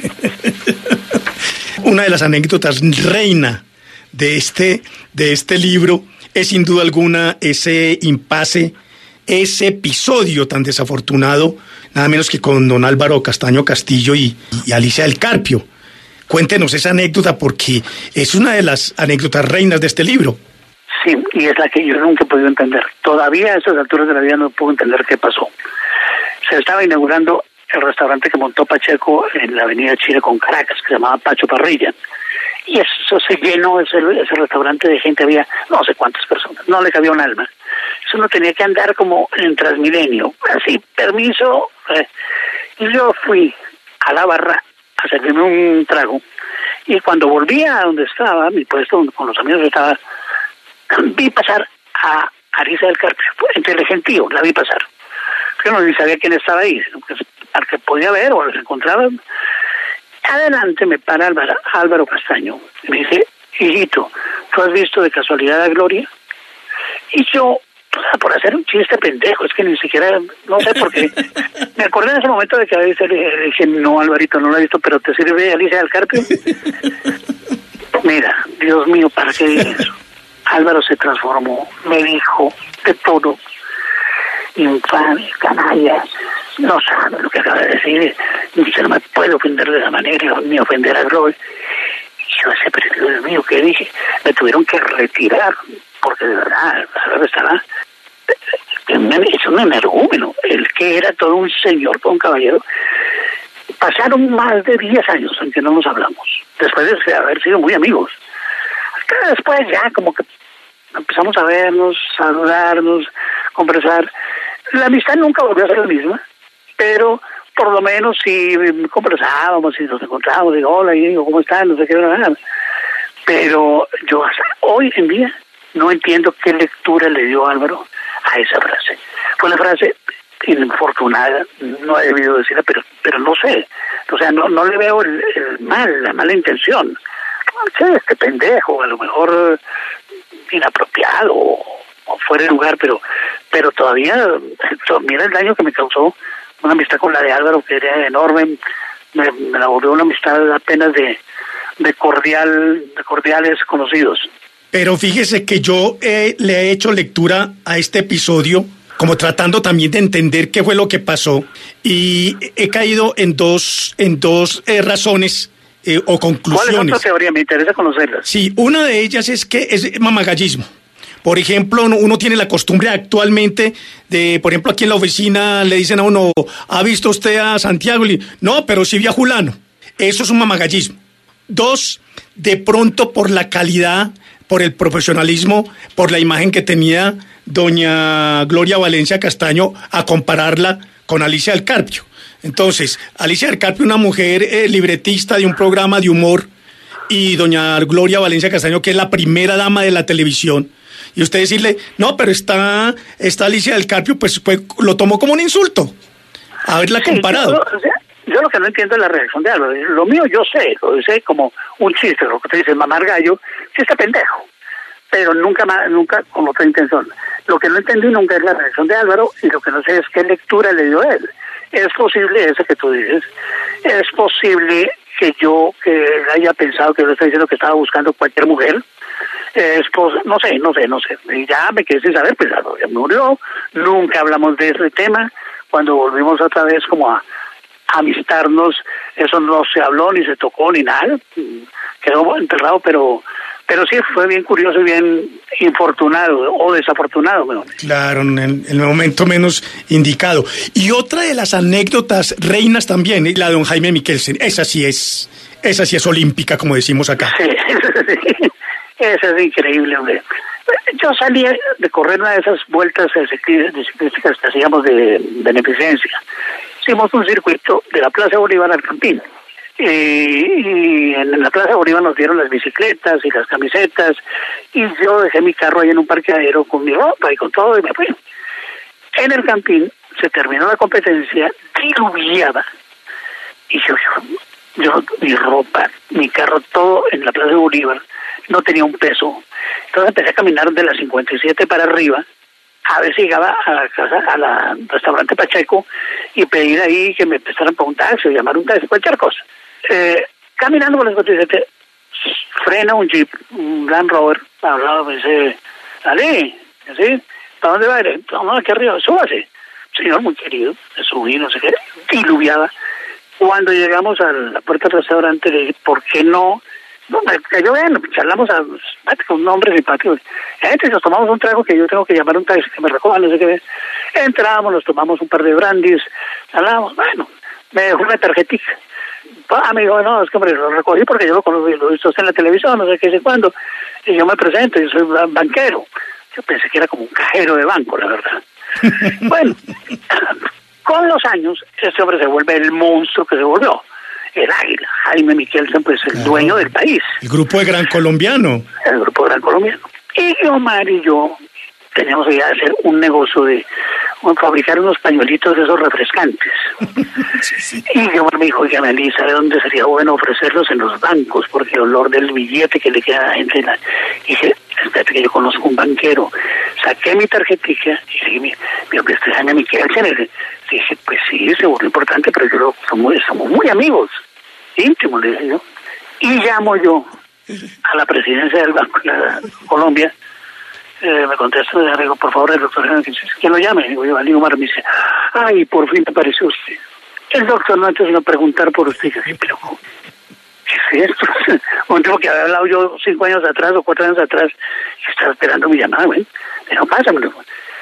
Una de las anécdotas reina de este, de este libro es sin duda alguna ese impasse, ese episodio tan desafortunado, nada menos que con don Álvaro Castaño Castillo y, y Alicia del Carpio. Cuéntenos esa anécdota porque es una de las anécdotas reinas de este libro. Sí, y es la que yo nunca he podido entender. Todavía a estas alturas de la vida no puedo entender qué pasó. Se estaba inaugurando el restaurante que montó Pacheco en la avenida Chile con Caracas, que se llamaba Pacho Parrilla. Y eso se llenó, ese, ese restaurante de gente, había no sé cuántas personas, no le cabía un alma. Eso no tenía que andar como en Transmilenio, así, permiso. Eh. Y yo fui a la barra a servirme un trago, y cuando volví a donde estaba, mi puesto con los amigos estaba, vi pasar a Alicia del Carpio, entre el gentío, la vi pasar. Yo no ni sabía quién estaba ahí, al que podía ver o los encontraba. Adelante me para Álvaro, Álvaro Castaño y me dice, hijito, ¿tú has visto de casualidad a Gloria? Y yo, por hacer un chiste pendejo, es que ni siquiera, no sé por qué, me acordé en ese momento de que a veces le dije, no, Alvarito, no lo he visto, pero ¿te sirve Alicia del Carpio? Mira, Dios mío, ¿para qué dije eso? Álvaro se transformó, me dijo de todo, infame, canalla, no sabe lo que acaba de decir, yo no me puedo ofender de esa manera, ni ofender a Gloria. Y yo ese pero Dios mío, ¿qué dije? Me tuvieron que retirar, porque de verdad, Álvaro estaba, es un energúmeno, el que era todo un señor, todo un caballero. Pasaron más de diez años en que no nos hablamos, después de haber sido muy amigos. Hasta después ya como que empezamos a vernos, saludarnos, conversar. La amistad nunca volvió a ser la misma, pero por lo menos si conversábamos, si nos encontrábamos, digo, hola, y digo, ¿cómo estás? No sé qué, nada. Pero yo hasta hoy en día no entiendo qué lectura le dio Álvaro a esa frase. Fue una frase infortunada, no he debido decirla, pero pero no sé, o sea, no no le veo el, el mal, la mala intención. Sí, este pendejo, a lo mejor inapropiado o, o fuera de lugar, pero pero todavía, mira el daño que me causó una amistad con la de Álvaro, que era enorme, me, me la volvió una amistad apenas de, de cordial, de cordiales conocidos. Pero fíjese que yo eh, le he hecho lectura a este episodio, como tratando también de entender qué fue lo que pasó, y he caído en dos, en dos eh, razones eh, o conclusiones. ¿Cuál es otra teoría? Me interesa conocerlas. Sí, una de ellas es que es mamagallismo. Por ejemplo, uno tiene la costumbre actualmente de, por ejemplo, aquí en la oficina le dicen a uno, ¿ha visto usted a Santiago? Y, no, pero sí vi a Julano. Eso es un mamagallismo. Dos, de pronto por la calidad, por el profesionalismo, por la imagen que tenía doña Gloria Valencia Castaño, a compararla con Alicia del Carpio. Entonces, Alicia del Carpio, una mujer eh, libretista de un programa de humor, y doña Gloria Valencia Castaño, que es la primera dama de la televisión, y usted decirle, no, pero está, está Alicia del Carpio, pues, pues lo tomó como un insulto, haberla sí, comparado. Yo, o sea, yo lo que no entiendo es la reacción de Álvaro. Lo mío yo sé, lo sé como un chiste, lo que te dice mamar gallo, sí está pendejo. pero nunca más, nunca con otra intención. Lo que no entendí nunca es la reacción de Álvaro, y lo que no sé es qué lectura le dio él. Es posible eso que tú dices, es posible que yo que haya pensado que yo le está diciendo que estaba buscando cualquier mujer, es pos no sé, no sé, no sé, y ya me quedé sin saber, pues ya murió, nunca hablamos de ese tema. Cuando volvimos otra vez como a amistarnos, eso no se habló, ni se tocó, ni nada, quedó enterrado, pero pero sí fue bien curioso y bien infortunado o desafortunado. Mejor. Claro, en el, el momento menos indicado. Y otra de las anécdotas reinas también, la de don Jaime Mikkelsen, esa sí es, esa sí es olímpica, como decimos acá. Sí, sí, esa es increíble, hombre. Yo salí de correr una de esas vueltas de ciclísticas que hacíamos de beneficencia. Hicimos un circuito de la Plaza Bolívar al Campín. Y, y en la Plaza Bolívar nos dieron las bicicletas y las camisetas, y yo dejé mi carro ahí en un parqueadero con mi ropa y con todo, y me fui. En el Campín se terminó la competencia, diluviaba, y yo, yo, yo, mi ropa, mi carro, todo en la Plaza Bolívar, no tenía un peso. Entonces empecé a caminar de la cincuenta y siete para arriba, a ver si llegaba a la casa, a la restaurante Pacheco, y pedir ahí que me empezaran para un taxi o llamar un taxi, cualquier cosa. Eh, caminando por la cincuenta y siete, frena un jeep, un Land Rover, al lado me dice, dale, ¿sí? ¿Para dónde va a ir? Vamos aquí arriba, súbase. Señor muy querido, me subí, no sé qué, diluviaba. Cuando llegamos a la puerta del restaurante, le dije, ¿por qué no? No, me cayó bien, charlamos a, con un hombre simpático. Entonces nos tomamos un trago que yo tengo que llamar un taxi que me recoja, no sé qué. Entramos, nos tomamos un par de brandis, hablamos, bueno, me dejó una tarjetita. Ah, me dijo, no, es que hombre, lo recogí porque yo lo conozco, lo he visto en la televisión, no sé qué, sé cuándo. Y yo me presento, yo soy banquero. Yo pensé que era como un cajero de banco, la verdad. Bueno, con los años, este hombre se vuelve el monstruo que se volvió. El águila, Jaime Mikkelsen, pues el claro. dueño del país. El grupo de Gran Colombiano. El grupo de Gran Colombiano. Y Omar y yo teníamos la idea de hacer un negocio de fabricar unos pañuelitos de esos refrescantes. Sí, sí. Y Omar me dijo, oiga, Melissa, ¿sabe dónde sería bueno ofrecerlos? En los bancos, porque el olor del billete que le queda a la gente. La... Y dije, espérate que yo conozco un banquero. Saqué mi tarjetita y dije, mi, mi hombre, este Jaime Mikkelsen. Y dije, pues sí, se volvió importante, pero yo lo, somos, somos muy amigos, íntimos, le dije yo. Y llamo yo a la presidencia del Banco de Colombia, eh, me contesta, le digo, por favor, el doctor, que lo llame. Digo yo, Ali Omar, me dice, ay, por fin te apareció usted. El doctor no antes de preguntar por usted, yo dije, pero ¿qué es esto? Un tipo que había hablado yo cinco años atrás o cuatro años atrás, y estaba esperando mi llamada, güey. Pero pásamelo.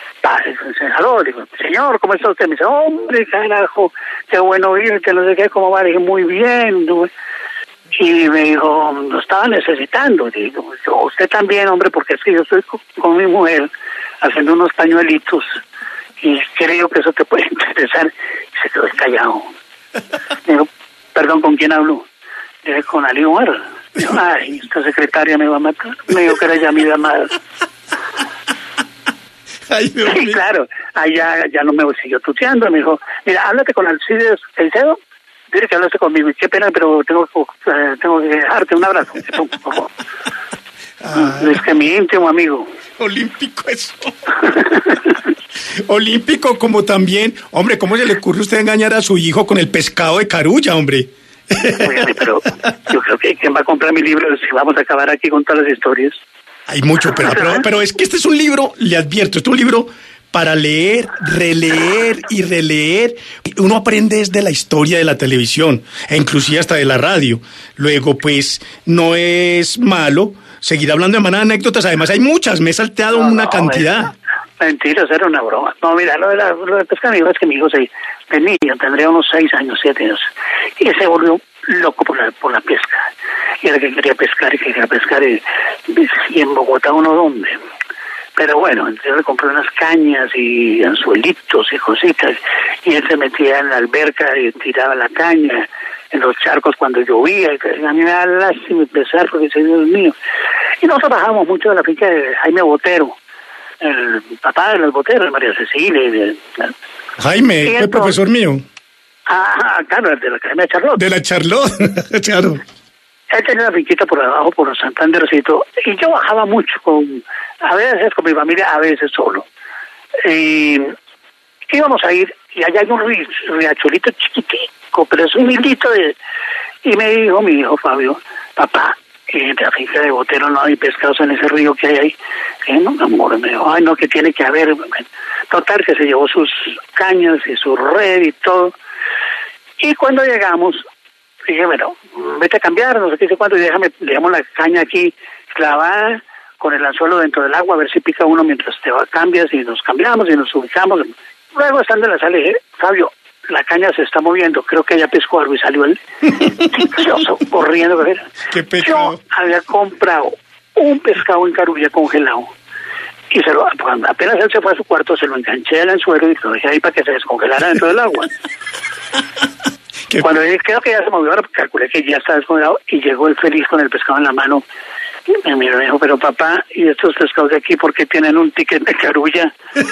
Aló, digo, señor, ¿cómo está usted? Me dice, hombre, carajo, qué bueno oírte, no sé qué, ¿cómo va? Le dije, muy bien. Y me dijo, lo estaba necesitando. Digo, yo, usted también, hombre, porque es que yo estoy con, con mi mujer haciendo unos pañuelitos y creo que eso te puede interesar. Y se quedó callado. Digo, perdón, ¿con quién hablo? Dije, con Ali Omar. Digo, ay, esta secretaria me va a matar. Me dijo que era ya mi llamada. Ay, sí, claro, allá ya no me siguió tuteando, me dijo, mira, háblate con Alcides Caicedo, dile que hablaste conmigo, y qué pena, pero tengo, eh, tengo que dejarte, un abrazo. Ay. Es que mi íntimo amigo. Olímpico eso. Olímpico como también, hombre, ¿cómo se le ocurre a usted engañar a su hijo con el pescado de Carulla, hombre? Oye, pero yo creo que quien va a comprar mi libro, si vamos a acabar aquí con todas las historias. Hay mucho, pero, pero, pero es que este es un libro, le advierto, este es un libro para leer, releer y releer. Uno aprende desde la historia de la televisión, e inclusive hasta de la radio. Luego, pues, no es malo seguir hablando de malas anécdotas. Además, hay muchas, me he salteado no, una no, cantidad. Mentira, era una broma. No, mira, lo de la, lo de pesca, mi hijo es que mi hijo se, de niño tendría unos seis años, siete años, y se volvió loco por la, por la pesca. Y era que quería pescar y que quería pescar y, y en Bogotá uno dónde. Pero bueno, entonces le compré unas cañas y anzuelitos y cositas, y él se metía en la alberca y tiraba la caña en los charcos cuando llovía, y a mí me da lástima y pesar porque dice, Dios mío. Y nosotros bajamos mucho de la finca de Jaime Botero, el papá de los Boteros, María Cecilia. Y de, Jaime, fue entonces, profesor mío. Ah, claro, de la Academia Charlotte. De la Charlotte, claro. Él tenía una finquita por abajo, por Santandercito, y yo bajaba mucho, con a veces con mi familia, a veces solo. Y íbamos a ir, y allá hay un riachuelito chiquitico, pero es un hildito de... Y me dijo mi hijo Fabio, papá, en la finca de Botero no hay pescados en ese río que hay ahí. Y no, mi amor, me dijo, ay, no, que tiene que haber. Total, que se llevó sus cañas y su red y todo. Y cuando llegamos, dije, bueno, vete a cambiar, no sé qué sé cuánto, y déjame, dejamos la caña aquí clavada con el anzuelo dentro del agua, a ver si pica uno mientras te va, cambias, y nos cambiamos y nos ubicamos. Luego, estando en la sala, dije, Fabio, la caña se está moviendo, creo que ella pescó algo, y salió él corriendo. Qué pecado. Yo había comprado un pescado en Carulla congelado, y se lo, apenas él se fue a su cuarto, se lo enganché al anzuelo y lo dejé ahí para que se descongelara dentro del agua. Cuando dije, creo que ya se movió, ahora calculé que ya está descongelado, y llegó el feliz con el pescado en la mano. Me miró y me dijo, pero papá, ¿y estos pescados de aquí por qué tienen un ticket de Carulla?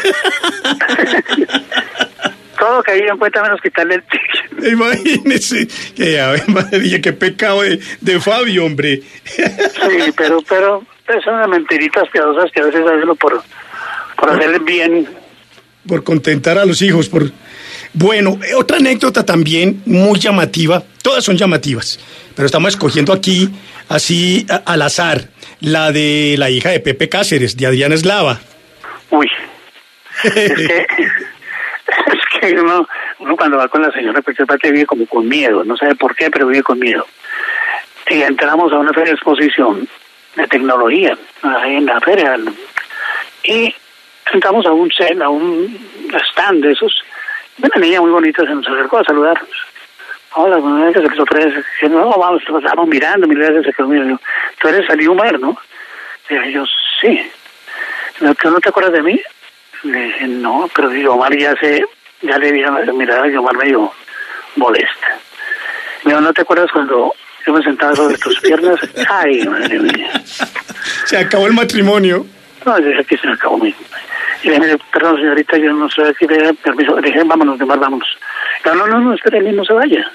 Todo caía en cuenta menos quitarle el ticket. Imagínese, que a ver, madre, qué pecado de, de Fabio, hombre. Sí, pero, pero son unas mentiritas piadosas que a veces hacen por, por hacerle bien. Por contentar a los hijos, por... Bueno, otra anécdota también muy llamativa, todas son llamativas, pero estamos escogiendo aquí, así a, al azar, la de la hija de Pepe Cáceres, de Adriana Eslava. Uy, es que, es que uno, uno cuando va con la señora Pepe vive como con miedo, no sabe por qué, pero vive con miedo. Y entramos a una feria de exposición de tecnología, ahí en la feria, y entramos a un, a un stand de esos. Una niña muy bonita se nos acercó a saludarnos. Hola, bueno, se quiso traer, que no, vamos, estábamos mirando, mirando, se quedó mirando. Tú eres Ali Umar, ¿no? Y yo, sí. ¿Tú no te acuerdas de mí? Le dije, no, pero digo, Omar ya se, ya le vi a mirar y Omar medio molesta. Me dijo, ¿no te acuerdas cuando yo me sentaba sobre tus piernas? Ay, madre mía. Se acabó el matrimonio. No, yo dije, aquí se me acabó mi... Y le dije, perdón, señorita, yo no sé aquí, le permiso. Le dije, vámonos, Omar, vámonos. No, no, no, no, espérale, no se vaya.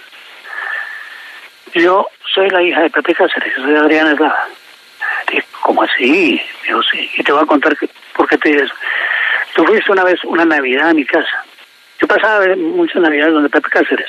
Yo soy la hija de Pepe Cáceres, soy Adriana Eslava. Dije, ¿cómo así? Digo, sí. Y te voy a contar que, por qué te dices. Tú fuiste una vez, una Navidad a mi casa. Yo pasaba muchas Navidades donde Pepe Cáceres.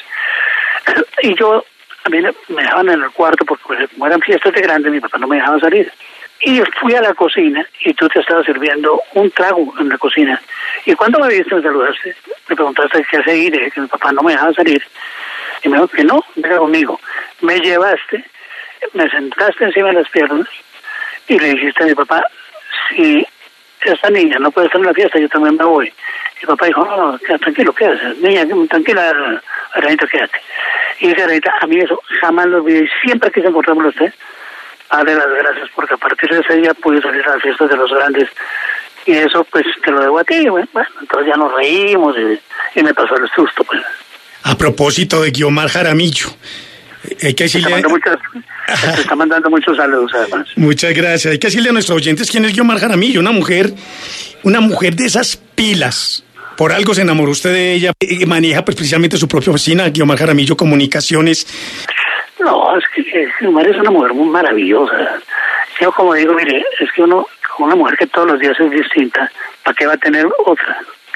Y yo, a mí me dejaban en el cuarto porque pues, como eran fiestas de grande, mi papá no me dejaba salir. Y fui a la cocina y tú te estabas sirviendo un trago en la cocina. Y cuando me viste, me saludaste, me preguntaste qué hace y dije que mi papá no me dejaba salir. Y me dijo que no, venga conmigo. Me llevaste, me sentaste encima de las piernas y le dijiste a mi papá, si esta niña no puede estar en la fiesta, yo también me voy. Y mi papá dijo, no, no, tranquilo, quédate, niña, tranquila, Aranita, quédate. Y dice, Aranita, a mí eso jamás lo olvidé y siempre quise encontrármelo a usted. Darle las gracias porque a partir de ese día pude salir a las fiestas de los grandes y eso pues te lo debo a ti. Bueno, entonces ya nos reímos y, y me pasó el susto pues. A propósito de Guiomar Jaramillo, hay que decirle... Te, muchas, te está mandando muchos saludos además. Muchas gracias. Hay que decirle a nuestros oyentes quién es Guiomar Jaramillo, una mujer, una mujer de esas pilas. Por algo se enamoró usted de ella, maneja pues, precisamente su propia oficina, Guiomar Jaramillo Comunicaciones. No, es que Guiomar es una mujer muy maravillosa. Yo como digo, mire, es que uno, una mujer que todos los días es distinta, ¿para qué va a tener otra?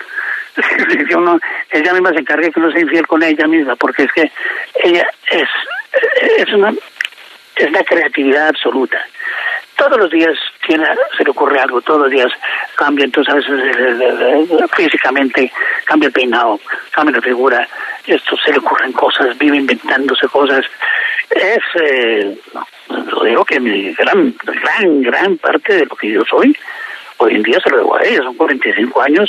Uno, ella misma se encarga que uno sea infiel con ella misma, porque es que ella es, es una, es la creatividad absoluta. Todos los días tiene, se le ocurre algo, todos los días cambia, entonces a veces físicamente cambia el peinado, cambia la figura, esto se le ocurren cosas, vive inventándose cosas. Es, eh, no, lo digo que mi gran, gran, gran parte de lo que yo soy, hoy en día se lo debo a ella, son cuarenta y cinco años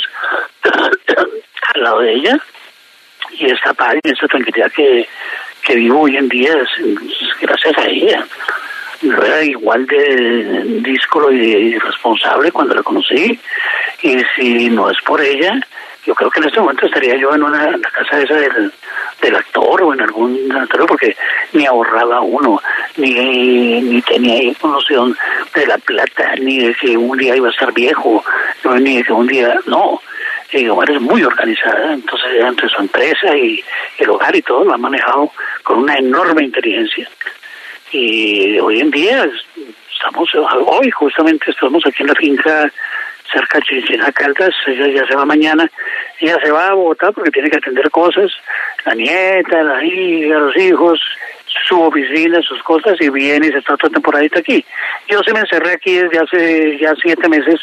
al lado de ella, y esta paz y esta tranquilidad que, que vivo hoy en día es, es gracias a ella. No era igual de díscolo y de irresponsable cuando la conocí, y si no es por ella, yo creo que en este momento estaría yo en una la casa esa del, del actor o en algún actor, porque ni ahorraba uno, ni, ni tenía ahí noción de la plata, ni de que un día iba a estar viejo, ni de que un día, no. Y Guiomar es muy organizada, entonces entre su empresa y el hogar y todo lo ha manejado con una enorme inteligencia. Y hoy en día estamos, hoy justamente estamos aquí en la finca cerca de Chinchina Caldas. Ella ya se va mañana, ella se va a Bogotá porque tiene que atender cosas, la nieta, la hija, los hijos, su oficina, sus cosas, y viene y se está otra temporadita aquí. Yo se me encerré aquí desde hace ya siete meses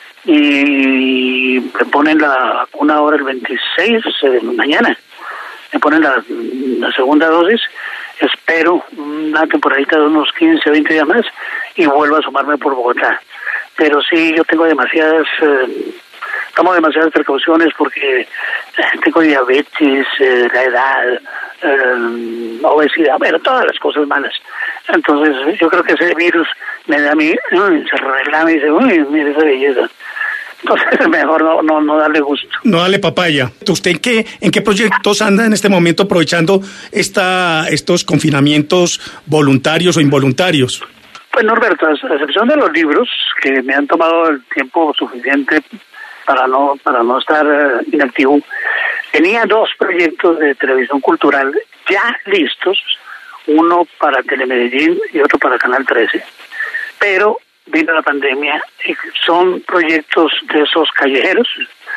y me ponen la vacuna ahora el veintiséis de mañana, me ponen la, la segunda dosis. Espero una temporadita de unos quince, veinte días más y vuelvo a asomarme por Bogotá. Pero sí, yo tengo demasiadas, eh, tomo demasiadas precauciones porque eh, tengo diabetes, eh, la edad, eh, obesidad, bueno, todas las cosas malas. Entonces, yo creo que ese virus me da a mí, uy, se relame y dice, uy, mire esa belleza. Entonces es mejor no, no, no darle gusto. No darle papaya. ¿Usted en qué, en qué proyectos anda en este momento aprovechando esta, estos confinamientos voluntarios o involuntarios? Pues Norberto, a excepción de los libros, que me han tomado el tiempo suficiente para no, para no estar uh, inactivo, tenía dos proyectos de televisión cultural ya listos, uno para Telemedellín y otro para Canal trece, pero vino la pandemia y son proyectos de esos callejeros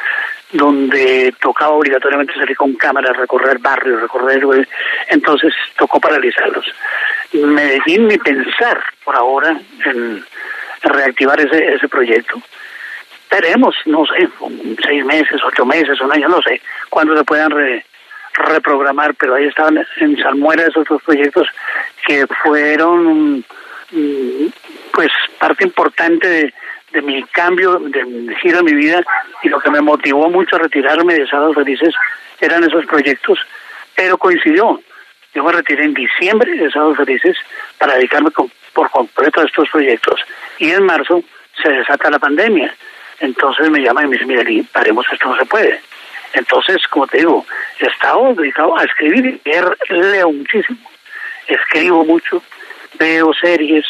donde tocaba obligatoriamente salir con cámara, recorrer barrios, recorrer, entonces tocó paralizarlos. Medellín, ni pensar por ahora en reactivar ese ese proyecto. Esperemos, no sé, seis meses, ocho meses, un año, no sé, cuándo se puedan re, reprogramar, pero ahí estaban en salmuera esos dos proyectos que fueron pues parte importante de, de mi cambio, de giro de mi vida, y lo que me motivó mucho a retirarme de Sábados Felices eran esos proyectos, pero coincidió. Yo me retiré en diciembre de Sábados Felices para dedicarme con, por completo a estos proyectos, y en marzo se desata la pandemia. Entonces me llaman y me dicen, mira, paremos, esto no se puede. Entonces, como te digo, he estado dedicado a escribir y leer, leo muchísimo, escribo mucho, veo series,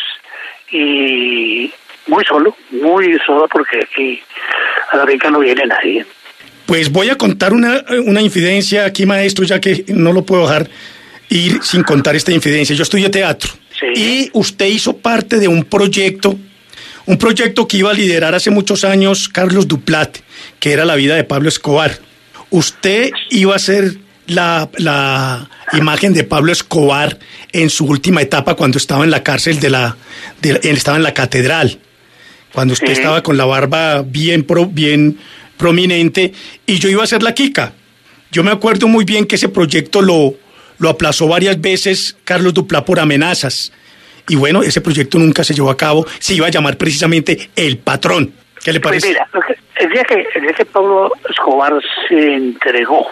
y muy solo, muy solo, porque aquí a la finca no viene nadie. Pues voy a contar una, una infidencia aquí, maestro, ya que no lo puedo dejar ir sin contar esta infidencia. Yo estudié teatro, sí, y usted hizo parte de un proyecto, un proyecto que iba a liderar hace muchos años Carlos Duplat, que era La vida de Pablo Escobar. Usted iba a ser la, la imagen de Pablo Escobar en su última etapa, cuando estaba en la cárcel de la, de, estaba en la catedral, cuando usted sí. estaba con la barba bien, pro, bien prominente, y yo iba a ser la Kika. Yo me acuerdo muy bien que ese proyecto lo, lo aplazó varias veces Carlos Duplat por amenazas, y bueno, ese proyecto nunca se llevó a cabo. Se iba a llamar precisamente El Patrón. ¿Qué le parece? Pues mira, el día que, el día que Pablo Escobar se entregó,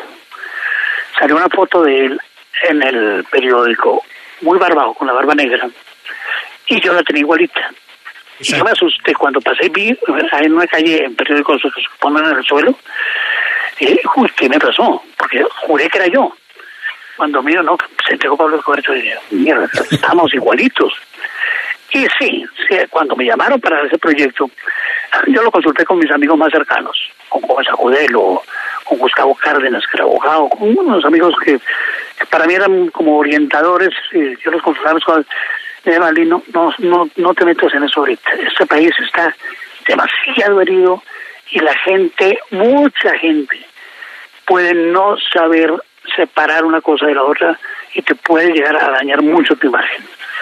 salió una foto de él en el periódico, muy barbado, con la barba negra, y yo la tenía igualita. Exacto. Y yo me asusté cuando pasé y vi en una calle en periódicos que se ponen en el suelo, y uy, ¿qué me pasó? Porque juré que era yo. Cuando miro, no, se entregó Pablo Escobar, yo dije, mierda, estamos igualitos. Y sí, sí, cuando me llamaron para ese proyecto, yo lo consulté con mis amigos más cercanos, con Gómez Agudelo, con Gustavo Cárdenas, que era abogado, con unos amigos que, que para mí eran como orientadores, y yo los consultaba con eh, Vali, no, no, no, no te metas en eso ahorita. Este país está demasiado herido y la gente, mucha gente, puede no saber separar una cosa de la otra y te puede llegar a dañar mucho tu imagen.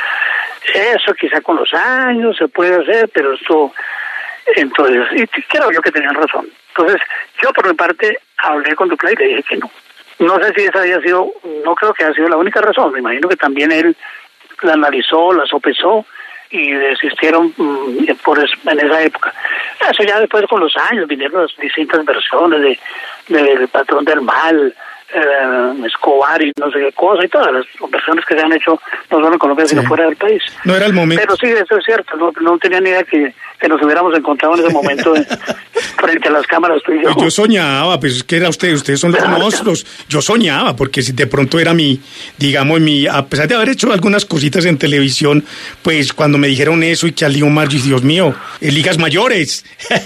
Eso quizá con los años se puede hacer, pero esto, entonces, y creo yo que tenían razón. Entonces, yo por mi parte hablé con Duplat y le dije que no. No sé si esa había sido, no creo que haya sido la única razón, me imagino que también él la analizó, la sopesó y desistieron mmm, por es, en esa época. Eso ya después con los años vinieron las distintas versiones de, de, del Patrón del Mal, eh, Escobar y no sé qué cosa, y todas las versiones que se han hecho no solo en Colombia, sí, sino fuera del país. No era el momento. Pero sí, eso es cierto, no, no tenía ni idea que, que nos hubiéramos encontrado en ese momento de, frente a las cámaras tú y yo. Yo soñaba, pues es que era usted, ustedes son los claro, monstruos. Yo soñaba, porque si de pronto era mi, digamos, mi, a pesar de haber hecho algunas cositas en televisión, pues cuando me dijeron eso y que Ali Omar, Dios mío, en ligas mayores.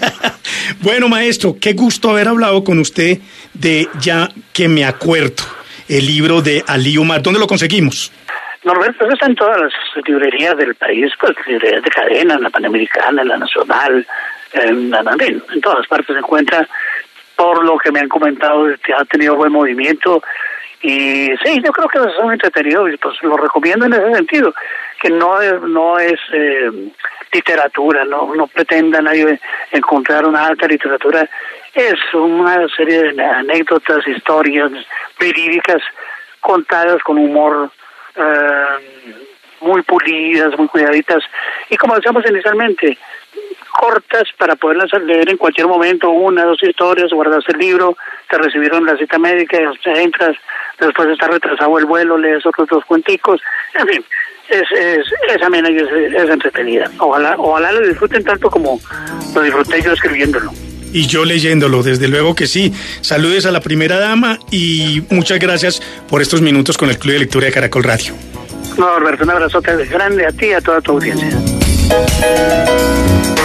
Bueno, maestro, qué gusto haber hablado con usted de Ya que me acuerdo, el libro de Ali Omar. ¿Dónde lo conseguimos? Norberto, eso está en todas las librerías del país, pues librerías de cadena, en la Panamericana, en la Nacional, en, en, en todas partes se encuentra. Por lo que me han comentado, que ha tenido buen movimiento. Y sí, yo creo que es muy entretenido y pues lo recomiendo en ese sentido, que no es, no es eh, literatura, no no pretenda nadie encontrar una alta literatura, es una serie de anécdotas, historias verídicas contadas con humor, eh, muy pulidas, muy cuidaditas, y como decíamos inicialmente, cortas para poderlas leer en cualquier momento, una, dos historias, guardas el libro, te recibieron la cita médica, te entras, después está retrasado el vuelo, lees otros dos cuenticos, en fin, es, es, es amena y es, es entretenida. Ojalá, ojalá lo disfruten tanto como lo disfruté yo escribiéndolo. Y yo leyéndolo, desde luego que sí. Saludes a la primera dama y muchas gracias por estos minutos con el Club de Lectura de Caracol Radio. No, Alberto, un abrazote grande a ti y a toda tu audiencia.